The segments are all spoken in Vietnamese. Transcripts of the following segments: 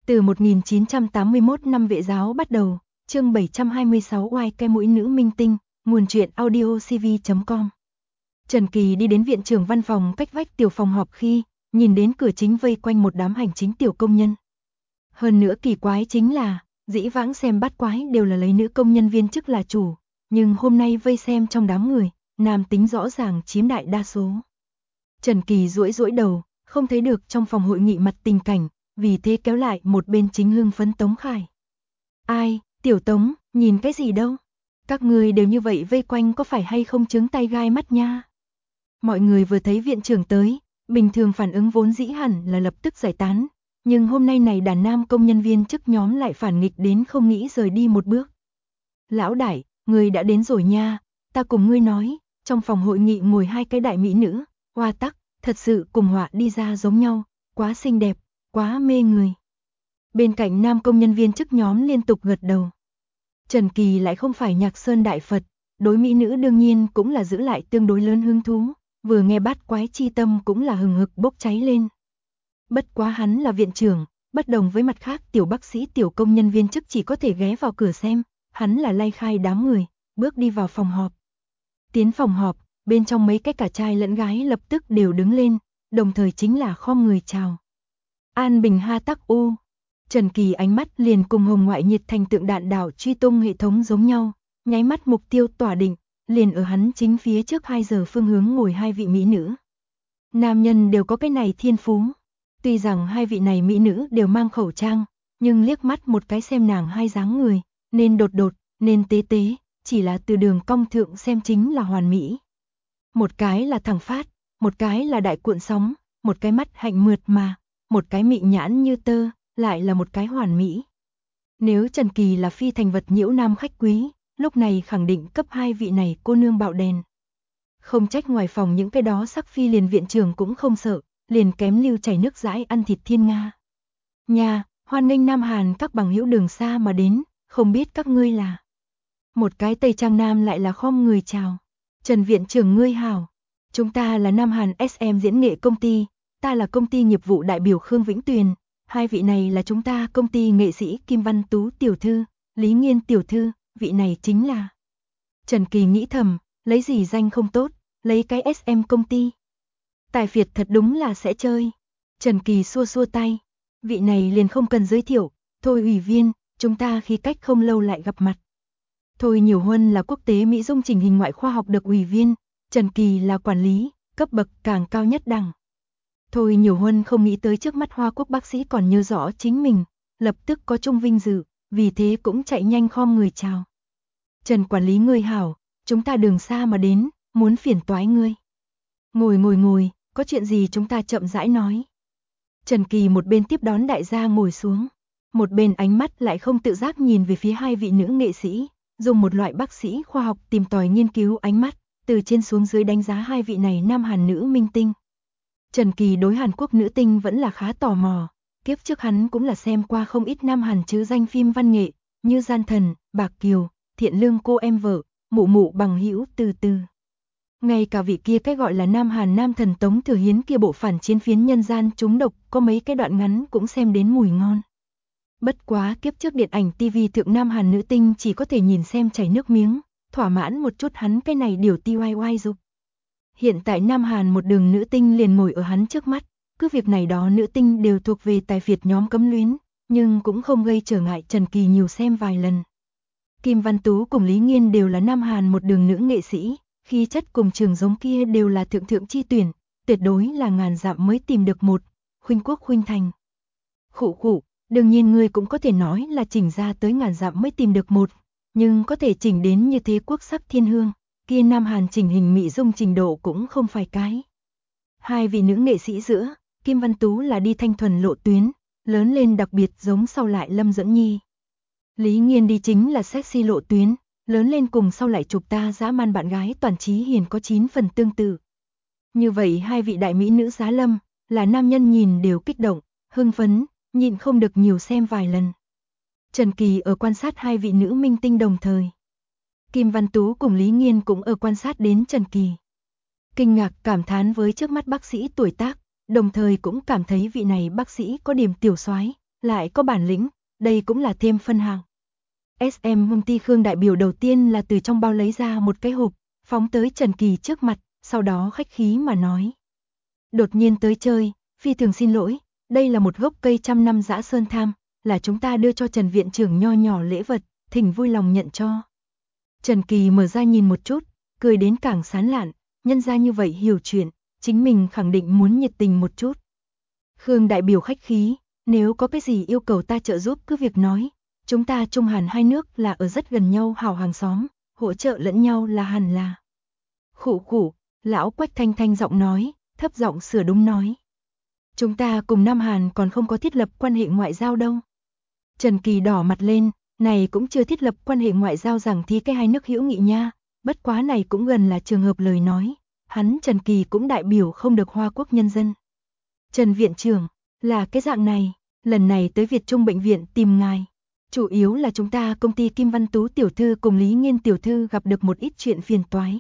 Từ 1981 năm Vệ giáo bắt đầu, chương 726 oai cái mũi nữ minh tinh, nguồn truyện audio cv.com. Trần Kỳ đi đến viện trưởng văn phòng cách vách tiểu phòng họp khi nhìn đến cửa chính vây quanh một đám hành chính tiểu công nhân. Hơn nữa kỳ quái chính là, dĩ vãng xem bắt quái đều là lấy nữ công nhân viên chức là chủ, nhưng hôm nay vây xem trong đám người, nam tính rõ ràng chiếm đại đa số. Trần Kỳ duỗi đầu, không thấy được trong phòng hội nghị mặt tình cảnh, vì thế kéo lại một bên chính hưng phấn Tống Khải. Ai, tiểu Tống, nhìn cái gì đâu? Các người đều như vậy vây quanh có phải hay không trứng tay gai mắt nha? Mọi người vừa thấy viện trưởng tới, bình thường phản ứng vốn dĩ hẳn là lập tức giải tán, nhưng hôm nay này đàn nam công nhân viên chức nhóm lại phản nghịch đến không nghĩ rời đi một bước. Lão đại, người đã đến rồi nha, ta cùng ngươi nói, trong phòng hội nghị ngồi hai cái đại mỹ nữ, hoa tắc, thật sự cùng họa đi ra giống nhau, quá xinh đẹp, quá mê người. Bên cạnh nam công nhân viên chức nhóm liên tục gật đầu. Trần Kỳ lại không phải Nhạc Sơn Đại Phật, đối mỹ nữ đương nhiên cũng là giữ lại tương đối lớn hứng thú, vừa nghe bát quái chi tâm cũng là hừng hực bốc cháy lên. Bất quá hắn là viện trưởng, bất đồng với mặt khác tiểu bác sĩ tiểu công nhân viên chức chỉ có thể ghé vào cửa xem, hắn là lay khai đám người, bước đi vào phòng họp. Tiến phòng họp, bên trong mấy cái cả trai lẫn gái lập tức đều đứng lên, đồng thời chính là khom người chào. An Bình ha tắc u. Trần Kỳ ánh mắt liền cùng hồng ngoại nhiệt thành tượng đạn đảo truy tung hệ thống giống nhau, nháy mắt mục tiêu tỏa định, liền ở hắn chính phía trước 2 giờ phương hướng ngồi hai vị mỹ nữ. Nam nhân đều có cái này thiên phú. Tuy rằng hai vị này mỹ nữ đều mang khẩu trang, nhưng liếc mắt một cái xem nàng hai dáng người, nên đột đột, nên tế tế, chỉ là từ đường cong thượng xem chính là hoàn mỹ. Một cái là thẳng phát, một cái là đại cuộn sóng, một cái mắt hạnh mượt mà, một cái mị nhãn như tơ, lại là một cái hoàn mỹ. Nếu Trần Kỳ là phi thành vật nhiễu nam khách quý, lúc này khẳng định cấp hai vị này cô nương bạo đèn. Không trách ngoài phòng những cái đó sắc phi liền viện trưởng cũng không sợ, liền kém lưu chảy nước dãi ăn thịt thiên Nga. Nhà, hoan nghênh Nam Hàn các bằng hữu đường xa mà đến, không biết các ngươi là. Một cái Tây Trang Nam lại là khom người chào. Trần viện trưởng ngươi hảo, chúng ta là Nam Hàn SM diễn nghệ công ty, ta là công ty nghiệp vụ đại biểu Khương Vĩnh Tuyền, hai vị này là chúng ta công ty nghệ sĩ Kim Văn Tú tiểu thư, Lý Nghiên tiểu thư, vị này chính là. Trần Kỳ nghĩ thầm, lấy gì danh không tốt, lấy cái SM công ty. Tài phiệt thật đúng là sẽ chơi. Trần Kỳ xua xua tay, vị này liền không cần giới thiệu, thôi ủy viên, chúng ta khi cách không lâu lại gặp mặt. Thôi Nhiều Huân là quốc tế Mỹ dung chỉnh hình ngoại khoa học được ủy viên, Trần Kỳ là quản lý, cấp bậc càng cao nhất đẳng. Thôi Nhiều Huân không nghĩ tới trước mắt Hoa Quốc bác sĩ còn nhớ rõ chính mình, lập tức có chung vinh dự, vì thế cũng chạy nhanh khom người chào. Trần quản lý ngươi hảo, chúng ta đường xa mà đến, muốn phiền toái ngươi. Ngồi, có chuyện gì chúng ta chậm rãi nói. Trần Kỳ một bên tiếp đón đại gia ngồi xuống, một bên ánh mắt lại không tự giác nhìn về phía hai vị nữ nghệ sĩ, dùng một loại bác sĩ khoa học tìm tòi nghiên cứu ánh mắt, từ trên xuống dưới đánh giá hai vị này Nam Hàn nữ minh tinh. Trần Kỳ đối Hàn Quốc nữ tinh vẫn là khá tò mò, kiếp trước hắn cũng là xem qua không ít Nam Hàn chứ danh phim văn nghệ, như Gian Thần, Bạc Kiều, Thiện Lương cô em vợ, Mụ Mụ bằng hữu từ từ. Ngay cả vị kia cái gọi là Nam Hàn nam thần Tống Thừa Hiến kia bộ phản chiến phiến nhân gian trúng độc, có mấy cái đoạn ngắn cũng xem đến mùi ngon. Bất quá kiếp trước điện ảnh TV thượng Nam Hàn nữ tinh chỉ có thể nhìn xem chảy nước miếng, thỏa mãn một chút hắn cái này điều TYY dục. Hiện tại Nam Hàn một đường nữ tinh liền ngồi ở hắn trước mắt, cứ việc này đó nữ tinh đều thuộc về tài phiệt nhóm cấm luyến, nhưng cũng không gây trở ngại Trần Kỳ nhiều xem vài lần. Kim Văn Tú cùng Lý Nghiên đều là Nam Hàn một đường nữ nghệ sĩ, khí chất cùng trường giống kia đều là thượng chi tuyển, tuyệt đối là ngàn dặm mới tìm được một, khuynh quốc khuynh thành. Khụ, đương nhiên ngươi cũng có thể nói là chỉnh ra tới ngàn dặm mới tìm được một, nhưng có thể chỉnh đến như thế quốc sắc thiên hương, kia Nam Hàn chỉnh hình mỹ dung trình độ cũng không phải cái. Hai vị nữ nghệ sĩ giữa, Kim Văn Tú là đi thanh thuần lộ tuyến, lớn lên đặc biệt giống sau lại Lâm Dẫn Nhi. Lý Nghiên đi chính là sexy lộ tuyến, lớn lên cùng sau lại chụp ta dã man bạn gái Toàn Chí Hiền có 9 phần tương tự. Như vậy hai vị đại mỹ nữ giá lâm, là nam nhân nhìn đều kích động, hưng phấn, nhịn không được nhiều xem vài lần. Trần Kỳ ở quan sát hai vị nữ minh tinh đồng thời. Kim Văn Tú cùng Lý Nghiên cũng ở quan sát đến Trần Kỳ. Kinh ngạc cảm thán với trước mắt bác sĩ tuổi tác, đồng thời cũng cảm thấy vị này bác sĩ có điểm tiểu soái, lại có bản lĩnh, đây cũng là thêm phân hạng. SM công ty Khương đại biểu đầu tiên là từ trong bao lấy ra một cái hộp, phóng tới Trần Kỳ trước mặt, sau đó khách khí mà nói. Đột nhiên tới chơi, phi thường xin lỗi, đây là một gốc cây 100 năm dã sơn tham, là chúng ta đưa cho Trần viện trưởng nho nhỏ lễ vật, thỉnh vui lòng nhận cho. Trần Kỳ mở ra nhìn một chút, cười đến càng sán lạn, nhân ra như vậy hiểu chuyện, chính mình khẳng định muốn nhiệt tình một chút. Khương đại biểu khách khí, nếu có cái gì yêu cầu ta trợ giúp cứ việc nói, chúng ta Trung Hàn hai nước là ở rất gần nhau hảo hàng xóm, hỗ trợ lẫn nhau là hẳn là. Khụ khụ, lão Quách thanh thanh giọng nói, thấp giọng sửa đúng nói. Chúng ta cùng Nam Hàn còn không có thiết lập quan hệ ngoại giao đâu. Trần Kỳ đỏ mặt lên, này cũng chưa thiết lập quan hệ ngoại giao rằng thì cái hai nước hữu nghị nha, bất quá này cũng gần là trường hợp lời nói, hắn Trần Kỳ cũng đại biểu không được Hoa Quốc nhân dân. Trần viện trưởng, là cái dạng này, lần này tới Việt Trung bệnh viện tìm ngài, chủ yếu là chúng ta công ty Kim Văn Tú tiểu thư cùng Lý Nghiên tiểu thư gặp được một ít chuyện phiền toái.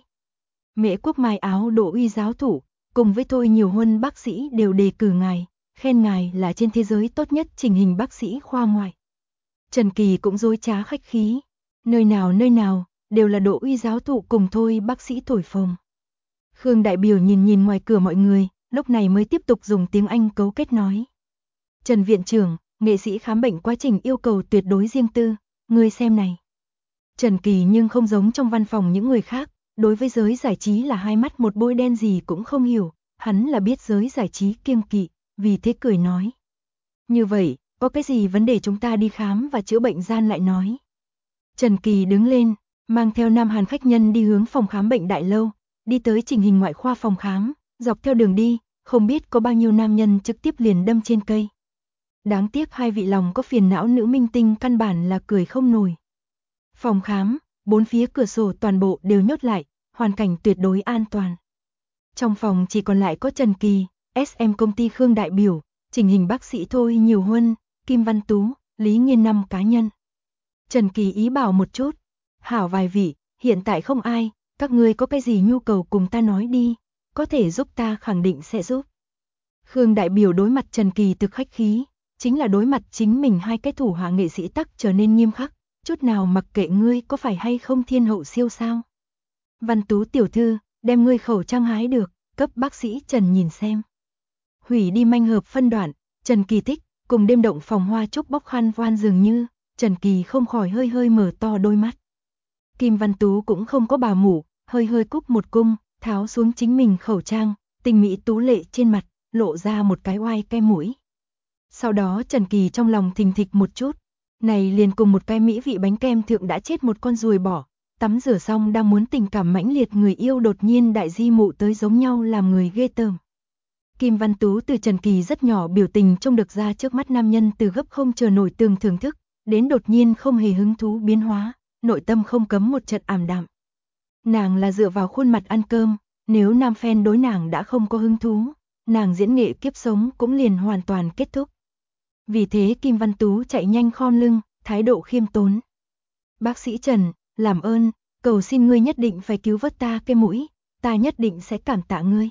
Mễ Quốc Mai Áo Đỗ Uy giáo thủ, cùng với Thôi Nhiều Huân bác sĩ đều đề cử ngài, khen ngài là trên thế giới tốt nhất chỉnh hình bác sĩ khoa ngoại. Trần Kỳ cũng dối trá khách khí, nơi nào, đều là Đỗ Uy giáo thụ cùng Thôi bác sĩ thổi phồng. Khương đại biểu nhìn ngoài cửa mọi người, lúc này mới tiếp tục dùng tiếng Anh cấu kết nói. Trần viện trưởng, nghệ sĩ khám bệnh quá trình yêu cầu tuyệt đối riêng tư, ngươi xem này. Trần Kỳ nhưng không giống trong văn phòng những người khác, đối với giới giải trí là hai mắt một bôi đen gì cũng không hiểu, hắn là biết giới giải trí kiêng kỵ, vì thế cười nói. Như vậy, có cái gì vấn đề chúng ta đi khám và chữa bệnh gian lại nói. Trần Kỳ đứng lên, mang theo Nam Hàn khách nhân đi hướng phòng khám bệnh đại lâu, đi tới chỉnh hình ngoại khoa phòng khám, dọc theo đường đi, không biết có bao nhiêu nam nhân trực tiếp liền đâm trên cây. Đáng tiếc hai vị lòng có phiền não nữ minh tinh căn bản là cười không nổi. Phòng khám, bốn phía cửa sổ toàn bộ đều nhốt lại, hoàn cảnh tuyệt đối an toàn. Trong phòng chỉ còn lại có Trần Kỳ, SM công ty Khương đại biểu, chỉnh hình bác sĩ Thôi Nhiều Huân, Kim Văn Tú, Lý Nghiên 5 cá nhân. Trần Kỳ ý bảo một chút, hảo vài vị, hiện tại không ai, các ngươi có cái gì nhu cầu cùng ta nói đi, có thể giúp ta khẳng định sẽ giúp. Khương đại biểu đối mặt Trần Kỳ thực khách khí, chính là đối mặt chính mình hai cái thủ hạ nghệ sĩ tắc trở nên nghiêm khắc, chút nào mặc kệ ngươi có phải hay không thiên hậu siêu sao. Văn Tú tiểu thư, đem ngươi khẩu trang hái được, cấp bác sĩ Trần nhìn xem. Hủy đi manh hợp phân đoạn, Trần Kỳ thích, cùng đêm động phòng hoa trúc bóc khăn voan dường như, Trần Kỳ không khỏi hơi mở to đôi mắt. Kim Văn Tú cũng không có bà mũ, hơi cúp một cung, tháo xuống chính mình khẩu trang, tình mỹ tú lệ trên mặt, lộ ra một cái oai cái mũi. Sau đó Trần Kỳ trong lòng thình thịch một chút, này liền cùng một cái mỹ vị bánh kem thượng đã chết một con ruồi bỏ, tắm rửa xong đang muốn tình cảm mãnh liệt người yêu đột nhiên đại di mụ tới giống nhau làm người ghê tởm. Kim Văn Tú từ Trần Kỳ rất nhỏ biểu tình trông được ra trước mắt nam nhân từ gấp không chờ nổi tường thưởng thức, đến đột nhiên không hề hứng thú biến hóa, nội tâm không cấm một trận ảm đạm. Nàng là dựa vào khuôn mặt ăn cơm, nếu nam fan đối nàng đã không có hứng thú, nàng diễn nghệ kiếp sống cũng liền hoàn toàn kết thúc. Vì thế Kim Văn Tú chạy nhanh khom lưng, thái độ khiêm tốn. Bác sĩ Trần, làm ơn, cầu xin ngươi nhất định phải cứu vớt ta cái mũi, ta nhất định sẽ cảm tạ ngươi.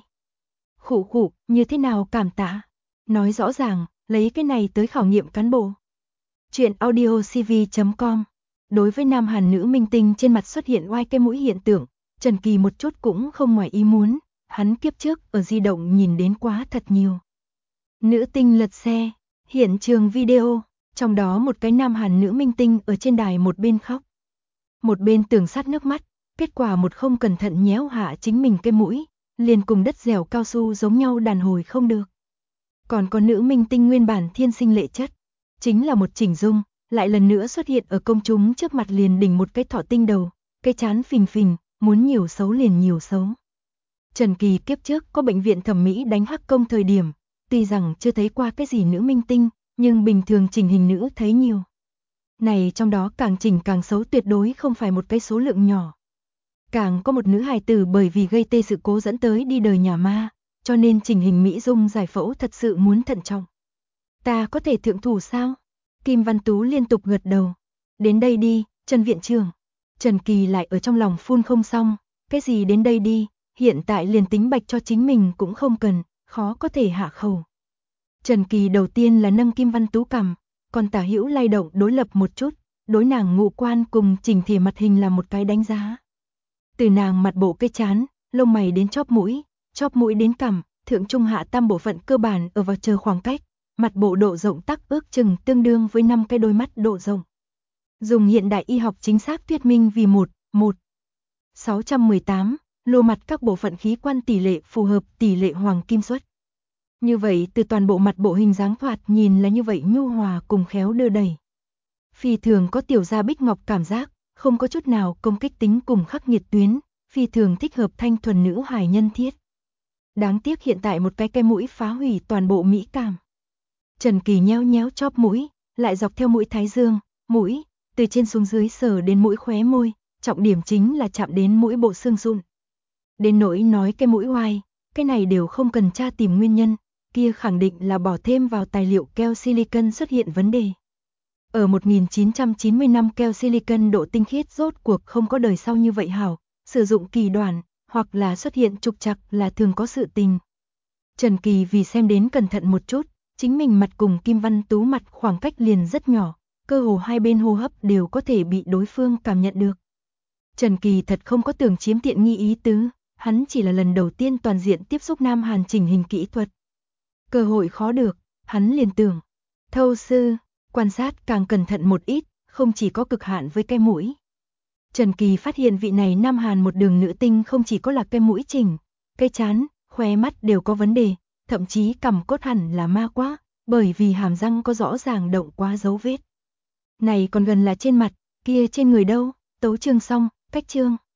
Khụ, như thế nào cảm tạ? Nói rõ ràng, lấy cái này tới khảo nghiệm cán bộ. Chuyện audiocv.com. Đối với nam Hàn nữ minh tinh trên mặt xuất hiện oai cái mũi hiện tượng, Trần Kỳ một chút cũng không ngoài ý muốn, hắn kiếp trước ở di động nhìn đến quá thật nhiều. Nữ tinh lật xe, hiện trường video, trong đó một cái nam Hàn nữ minh tinh ở trên đài một bên khóc, một bên tường sát nước mắt, kết quả một không cẩn thận nhéo hạ chính mình cái mũi, liền cùng đất dẻo cao su giống nhau đàn hồi không được. Còn có nữ minh tinh nguyên bản thiên sinh lệ chất, chính là một chỉnh dung, lại lần nữa xuất hiện ở công chúng trước mặt liền đỉnh một cái thỏ tinh đầu, cái chán phình, muốn nhiều xấu liền nhiều xấu. Trần Kỳ kiếp trước có bệnh viện thẩm mỹ đánh hắc công thời điểm, tuy rằng chưa thấy qua cái gì nữ minh tinh, nhưng bình thường chỉnh hình nữ thấy nhiều. Này trong đó càng chỉnh càng xấu tuyệt đối không phải một cái số lượng nhỏ. Càng có một nữ hài tử bởi vì gây tê sự cố dẫn tới đi đời nhà ma, cho nên chỉnh hình mỹ dung giải phẫu thật sự muốn thận trọng. Ta có thể thượng thủ sao? Kim Văn Tú liên tục gật đầu. Đến đây đi, Trần viện trưởng. Trần Kỳ lại ở trong lòng phun không xong, cái gì đến đây đi, hiện tại liền tính bạch cho chính mình cũng không cần, khó có thể hạ khẩu. Trần Kỳ đầu tiên là nâng Kim Văn Tú cằm, còn tả hữu lay động đối lập một chút, đối nàng ngũ quan cùng chỉnh thể mặt hình là một cái đánh giá. Từ nàng mặt bộ cái trán, lông mày đến chóp mũi đến cằm, thượng trung hạ tam bộ phận cơ bản ở vào chờ khoảng cách, mặt bộ độ rộng tắc ước chừng tương đương với 5 cái đôi mắt độ rộng. Dùng hiện đại y học chính xác thuyết minh vì 618, lô mặt các bộ phận khí quan tỷ lệ phù hợp tỷ lệ hoàng kim xuất. Như vậy từ toàn bộ mặt bộ hình dáng thoạt nhìn là như vậy nhu hòa cùng khéo đưa đẩy. Phi thường có tiểu gia bích ngọc cảm giác, không có chút nào công kích tính cùng khắc nghiệt tuyến, phi thường thích hợp thanh thuần nữ hài nhân thiết. Đáng tiếc hiện tại một cái mũi phá hủy toàn bộ mỹ cảm. Trần Kỳ nhéo nhéo chóp mũi, lại dọc theo mũi thái dương, mũi, từ trên xuống dưới sờ đến mũi khóe môi, trọng điểm chính là chạm đến mũi bộ xương sụn. Đến nỗi nói cái mũi oai, cái này đều không cần tra tìm nguyên nhân, kia khẳng định là bỏ thêm vào tài liệu keo silicon xuất hiện vấn đề. Ở 1990 năm keo silicon độ tinh khiết rốt cuộc không có đời sau như vậy hảo, sử dụng kỳ đoạn, hoặc là xuất hiện trục trặc là thường có sự tình. Trần Kỳ vì xem đến cẩn thận một chút, chính mình mặt cùng Kim Văn Tú mặt khoảng cách liền rất nhỏ, cơ hồ hai bên hô hấp đều có thể bị đối phương cảm nhận được. Trần Kỳ thật không có tưởng chiếm tiện nghi ý tứ, hắn chỉ là lần đầu tiên toàn diện tiếp xúc Nam Hàn chỉnh hình kỹ thuật. Cơ hội khó được, hắn liền tưởng. Thâu sư, quan sát càng cẩn thận một ít, không chỉ có cực hạn với cái mũi. Trần Kỳ phát hiện vị này Nam Hàn một đường nữ tinh không chỉ có là cái mũi chỉnh, cái trán, khóe mắt đều có vấn đề, thậm chí cằm cốt hẳn là ma quá, bởi vì hàm răng có rõ ràng động quá dấu vết. Này còn gần là trên mặt, kia trên người đâu, tấu chương xong, cách chương.